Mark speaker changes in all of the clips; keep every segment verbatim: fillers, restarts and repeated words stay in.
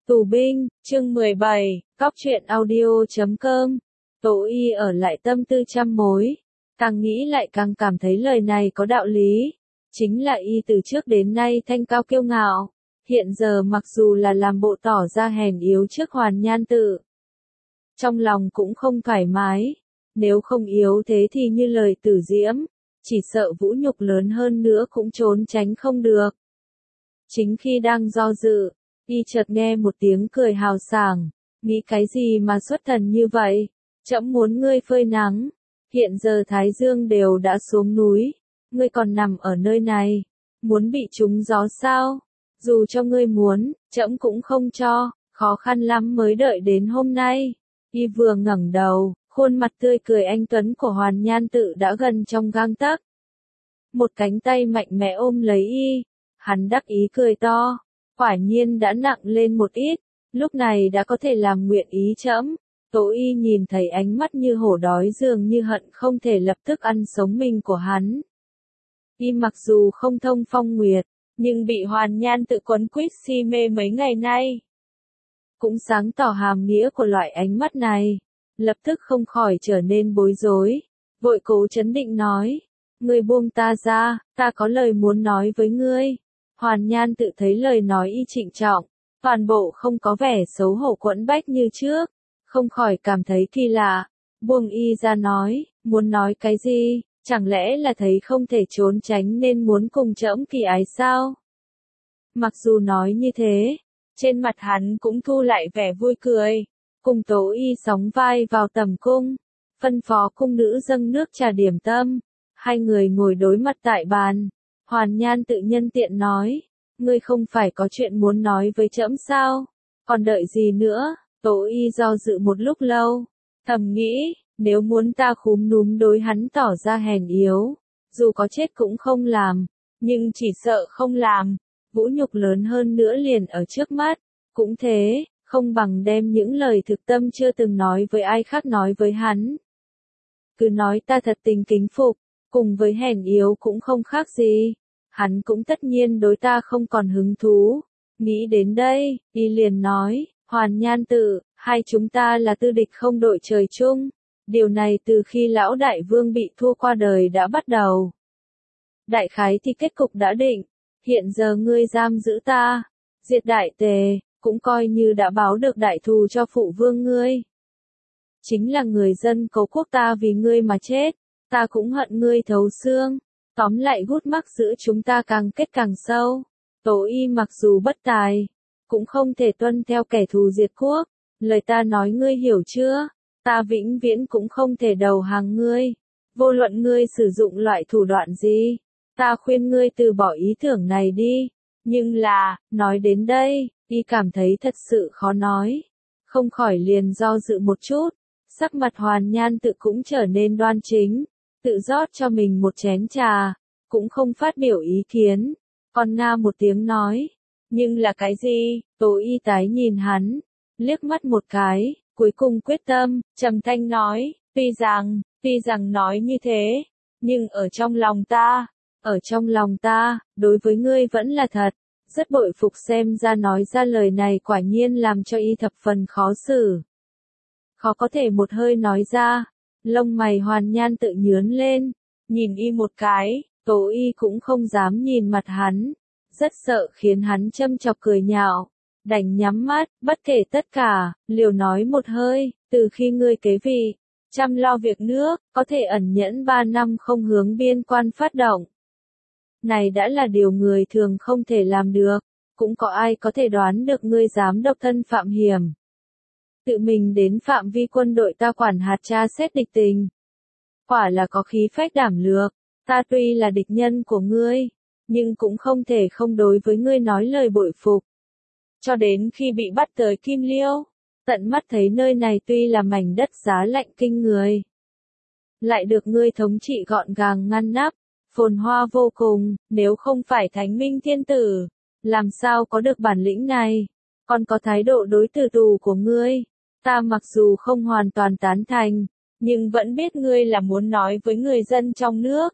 Speaker 1: Tù binh, chương mười bảy, cóc truyện audio chấm com. Tố y ở lại tâm tư trăm mối. Càng nghĩ lại càng cảm thấy lời này có đạo lý. Chính là y từ trước đến nay thanh cao kiêu ngạo. Hiện giờ mặc dù là làm bộ tỏ ra hèn yếu trước Hoàn Nhan Tự, trong lòng cũng không thoải mái. Nếu không yếu thế thì như lời Tử Diễm, chỉ sợ vũ nhục lớn hơn nữa cũng trốn tránh không được. Chính khi đang do dự, y chợt nghe một tiếng cười hào sảng, nghĩ cái gì mà xuất thần như vậy, trẫm muốn ngươi phơi nắng, hiện giờ Thái Dương đều đã xuống núi, ngươi còn nằm ở nơi này, muốn bị trúng gió sao, dù cho ngươi muốn, trẫm cũng không cho, khó khăn lắm mới đợi đến hôm nay. Y vừa ngẩng đầu, khuôn mặt tươi cười anh tuấn của Hoàn Nhan Tự đã gần trong gang tấc. Một cánh tay mạnh mẽ ôm lấy y, hắn đắc ý cười to, quả nhiên đã nặng lên một ít, lúc này đã có thể làm nguyện ý trẫm. Tố y nhìn thấy ánh mắt như hổ đói dường như hận không thể lập tức ăn sống mình của hắn. Y mặc dù không thông phong nguyệt, nhưng bị Hoàn Nhan Tự quấn quýt si mê mấy ngày nay, cũng sáng tỏ hàm nghĩa của loại ánh mắt này, lập tức không khỏi trở nên bối rối, vội cố trấn định nói, ngươi buông ta ra, ta có lời muốn nói với ngươi. Hoàn Nhan Tự thấy lời nói y trịnh trọng, toàn bộ không có vẻ xấu hổ quẫn bách như trước, không khỏi cảm thấy kỳ lạ, buông y ra nói, muốn nói cái gì, chẳng lẽ là thấy không thể trốn tránh nên muốn cùng trẫm kỳ ái sao? Mặc dù nói như thế, trên mặt hắn cũng thu lại vẻ vui cười, cùng Tố y sóng vai vào tầm cung, phân phó cung nữ dâng nước trà điểm tâm, hai người ngồi đối mặt tại bàn. Hoàn Nhan Tự nhân tiện nói, ngươi không phải có chuyện muốn nói với trẫm sao, còn đợi gì nữa? Tố y do dự một lúc lâu, thầm nghĩ, nếu muốn ta khúm núm đối hắn tỏ ra hèn yếu, dù có chết cũng không làm, nhưng chỉ sợ không làm, vũ nhục lớn hơn nữa liền ở trước mắt, cũng thế, không bằng đem những lời thực tâm chưa từng nói với ai khác nói với hắn. Cứ nói ta thật tình kính phục, cùng với hèn yếu cũng không khác gì, hắn cũng tất nhiên đối ta không còn hứng thú. Nghĩ đến đây, y liền nói, Hoàn Nhan Tự, hai chúng ta là tư địch không đội trời chung, điều này từ khi lão đại vương bị thua qua đời đã bắt đầu. Đại khái thì kết cục đã định, hiện giờ ngươi giam giữ ta, diệt đại tề, cũng coi như đã báo được đại thù cho phụ vương ngươi. Chính là người dân Cố quốc ta vì ngươi mà chết, ta cũng hận ngươi thấu xương, tóm lại gút mắc giữa chúng ta càng kết càng sâu. Tố y mặc dù bất tài, cũng không thể tuân theo kẻ thù diệt quốc, lời ta nói ngươi hiểu chưa, ta vĩnh viễn cũng không thể đầu hàng ngươi, vô luận ngươi sử dụng loại thủ đoạn gì, ta khuyên ngươi từ bỏ ý tưởng này đi, nhưng là, nói đến đây, y cảm thấy thật sự khó nói, không khỏi liền do dự một chút, sắc mặt Hoàn Nhan Tự cũng trở nên đoan chính, tự rót cho mình một chén trà, cũng không phát biểu ý kiến, còn nga một tiếng nói, nhưng là cái gì? Tố y tái nhìn hắn, liếc mắt một cái, cuối cùng quyết tâm, trầm thanh nói, tuy rằng, tuy rằng nói như thế, nhưng ở trong lòng ta, ở trong lòng ta, đối với ngươi vẫn là thật, rất bội phục xem ra nói ra lời này quả nhiên làm cho y thập phần khó xử. Khó có thể một hơi nói ra, lông mày Hoàn Nhan Tự nhướn lên, nhìn y một cái, Tố y cũng không dám nhìn mặt hắn, rất sợ khiến hắn châm chọc cười nhạo, đành nhắm mắt, bất kể tất cả, liều nói một hơi, từ khi ngươi kế vị, chăm lo việc nước, có thể ẩn nhẫn ba năm không hướng biên quan phát động. Này đã là điều người thường không thể làm được, cũng có ai có thể đoán được ngươi dám độc thân phạm hiểm. Tự mình đến phạm vi quân đội ta quản hạt tra xét địch tình. Quả là có khí phách đảm lược, ta tuy là địch nhân của ngươi, nhưng cũng không thể không đối với ngươi nói lời bội phục. Cho đến khi bị bắt tới Kim Liêu, tận mắt thấy nơi này tuy là mảnh đất giá lạnh kinh người, lại được ngươi thống trị gọn gàng ngăn nắp, phồn hoa vô cùng, nếu không phải Thánh Minh Thiên Tử, làm sao có được bản lĩnh này, còn có thái độ đối tử tù của ngươi, ta mặc dù không hoàn toàn tán thành, nhưng vẫn biết ngươi là muốn nói với người dân trong nước.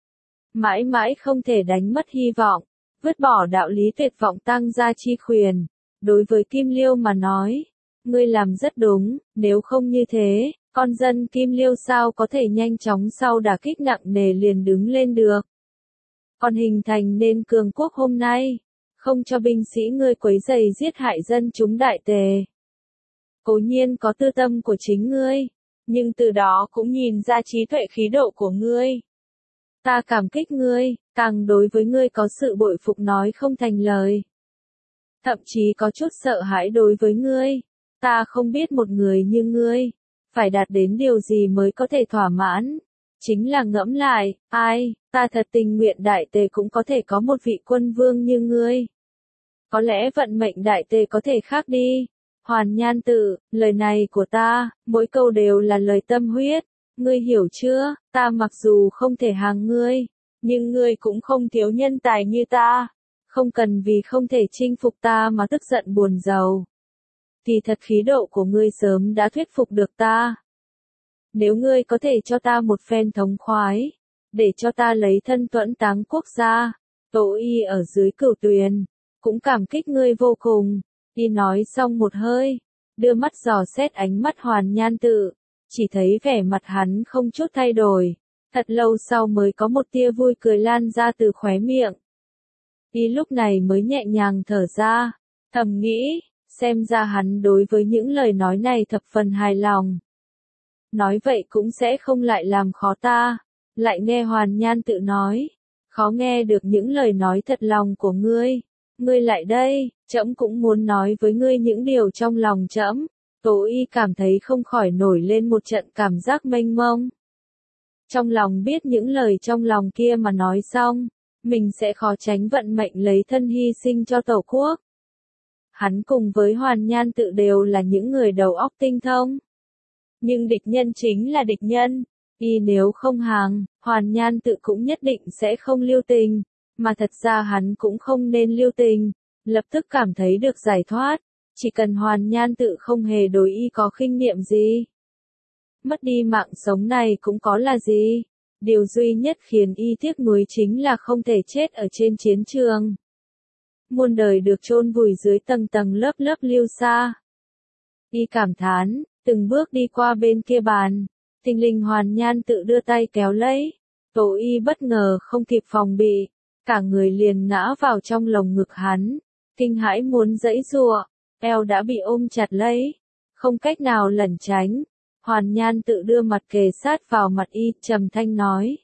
Speaker 1: Mãi mãi không thể đánh mất hy vọng, vứt bỏ đạo lý tuyệt vọng tăng gia chi khuyển, Đối với Kim Liêu mà nói, ngươi làm rất đúng, nếu không như thế, con dân Kim Liêu sao có thể nhanh chóng sau đả kích nặng nề liền đứng lên được. Còn hình thành nên cường quốc hôm nay, không cho binh sĩ ngươi quấy rầy giết hại dân chúng đại tề. Cố nhiên có tư tâm của chính ngươi, nhưng từ đó cũng nhìn ra trí tuệ khí độ của ngươi. Ta cảm kích ngươi, càng đối với ngươi có sự bội phục nói không thành lời. Thậm chí có chút sợ hãi đối với ngươi. Ta không biết một người như ngươi, phải đạt đến điều gì mới có thể thỏa mãn. Chính là ngẫm lại, ai, ta thật tình nguyện đại tề cũng có thể có một vị quân vương như ngươi. Có lẽ vận mệnh đại tề có thể khác đi. Hoàn Nhan Tự, lời này của ta, mỗi câu đều là lời tâm huyết. Ngươi hiểu chưa, ta mặc dù không thể hàng ngươi, nhưng ngươi cũng không thiếu nhân tài như ta. Không cần vì không thể chinh phục ta mà tức giận buồn rầu. Thì thật khí độ của ngươi sớm đã thuyết phục được ta. Nếu ngươi có thể cho ta một phen thống khoái, để cho ta lấy thân tuẫn táng quốc gia, Tố Y ở dưới Cửu Tuyền, cũng cảm kích ngươi vô cùng. Y nói xong một hơi, đưa mắt dò xét ánh mắt Hoàn Nhan Tự, chỉ thấy vẻ mặt hắn không chút thay đổi, thật lâu sau mới có một tia vui cười lan ra từ khóe miệng. Y lúc này mới nhẹ nhàng thở ra, thầm nghĩ, xem ra hắn đối với những lời nói này thập phần hài lòng. Nói vậy cũng sẽ không lại làm khó ta, lại nghe Hoàn Nhan Tự nói, khó nghe được những lời nói thật lòng của ngươi. Ngươi lại đây, trẫm cũng muốn nói với ngươi những điều trong lòng trẫm. Tố Y cảm thấy không khỏi nổi lên một trận cảm giác mênh mông. Trong lòng biết những lời trong lòng kia mà nói xong, mình sẽ khó tránh vận mệnh lấy thân hy sinh cho Tổ quốc. Hắn cùng với Hoàn Nhan Tự đều là những người đầu óc tinh thông. Nhưng địch nhân chính là địch nhân. Y nếu không hàng, Hoàn Nhan Tự cũng nhất định sẽ không lưu tình. Mà thật ra hắn cũng không nên lưu tình, lập tức cảm thấy được giải thoát, chỉ cần Hoàn Nhan Tự không hề đối Y có khinh niệm gì. Mất đi mạng sống này cũng có là gì, điều duy nhất khiến Y tiếc nuối chính là không thể chết ở trên chiến trường. Muôn đời được chôn vùi dưới tầng tầng lớp lớp lưu xa. Y cảm thán, từng bước đi qua bên kia bàn, thình lình Hoàn Nhan Tự đưa tay kéo lấy, Tố Y bất ngờ không kịp phòng bị. Cả người liền ngã vào trong lồng ngực hắn, kinh hãi muốn giãy giụa, eo đã bị ôm chặt lấy, không cách nào lẩn tránh. Hoàn Nhan Tự đưa mặt kề sát vào mặt Y, trầm thanh nói: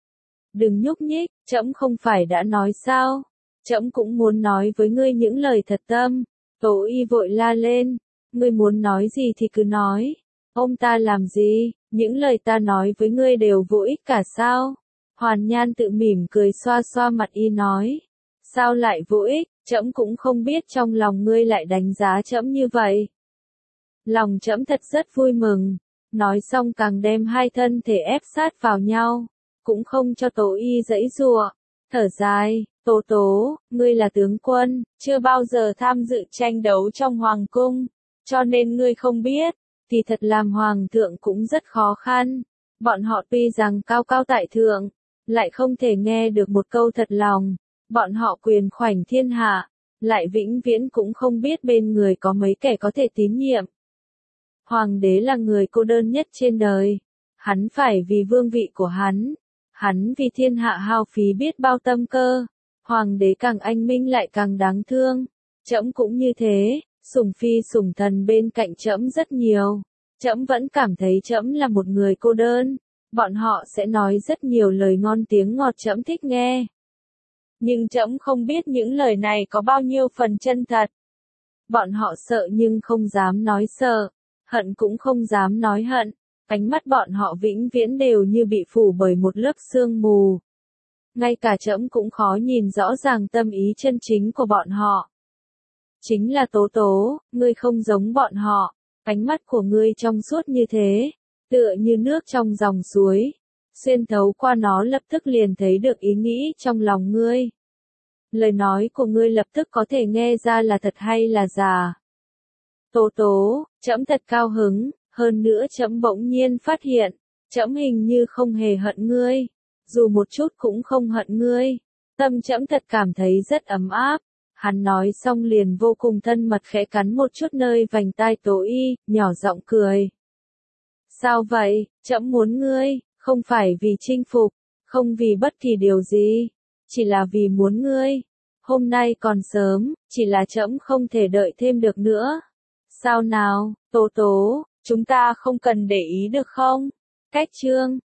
Speaker 1: "Đừng nhúc nhích, trẫm không phải đã nói sao? Trẫm cũng muốn nói với ngươi những lời thật tâm." Tố Y vội la lên: "Ngươi muốn nói gì thì cứ nói, ôm ta làm gì? Những lời ta nói với ngươi đều vô ích cả sao?" Hoàn Nhan Tự mỉm cười xoa xoa mặt Y nói: "Sao lại vô ích, trẫm cũng không biết trong lòng ngươi lại đánh giá trẫm như vậy. Lòng trẫm thật rất vui mừng." Nói xong càng đem hai thân thể ép sát vào nhau, cũng không cho Tố Y giãy giụa, thở dài: "Tố Tố, ngươi là tướng quân, chưa bao giờ tham dự tranh đấu trong hoàng cung, cho nên ngươi không biết, thì thật làm hoàng thượng cũng rất khó khăn. Bọn họ tuy rằng cao cao tại thượng, lại không thể nghe được một câu thật lòng, bọn họ quyền khoảnh thiên hạ, lại vĩnh viễn cũng không biết bên người có mấy kẻ có thể tín nhiệm. Hoàng đế là người cô đơn nhất trên đời, hắn phải vì vương vị của hắn, hắn vì thiên hạ hao phí biết bao tâm cơ, hoàng đế càng anh minh lại càng đáng thương, trẫm cũng như thế, sủng phi sủng thần bên cạnh trẫm rất nhiều, trẫm vẫn cảm thấy trẫm là một người cô đơn. Bọn họ sẽ nói rất nhiều lời ngon tiếng ngọt trẫm thích nghe. Nhưng trẫm không biết những lời này có bao nhiêu phần chân thật. Bọn họ sợ nhưng không dám nói sợ, hận cũng không dám nói hận, ánh mắt bọn họ vĩnh viễn đều như bị phủ bởi một lớp sương mù. Ngay cả trẫm cũng khó nhìn rõ ràng tâm ý chân chính của bọn họ. Chính là Tố Tố, ngươi không giống bọn họ, ánh mắt của ngươi trong suốt như thế, tựa như nước trong dòng suối, xuyên thấu qua nó lập tức liền thấy được ý nghĩ trong lòng ngươi. Lời nói của ngươi lập tức có thể nghe ra là thật hay là giả. Tố Tố, trẫm thật cao hứng, hơn nữa trẫm bỗng nhiên phát hiện, trẫm hình như không hề hận ngươi, dù một chút cũng không hận ngươi. Tâm trẫm thật cảm thấy rất ấm áp, Hắn nói xong liền vô cùng thân mật khẽ cắn một chút nơi vành tai Tố Y, nhỏ giọng cười. Sao vậy, trẫm muốn ngươi, không phải vì chinh phục, không vì bất kỳ điều gì, chỉ là vì muốn ngươi. Hôm nay còn sớm, chỉ là trẫm không thể đợi thêm được nữa. Sao nào, Tố Tố, chúng ta không cần để ý được không? Cách chương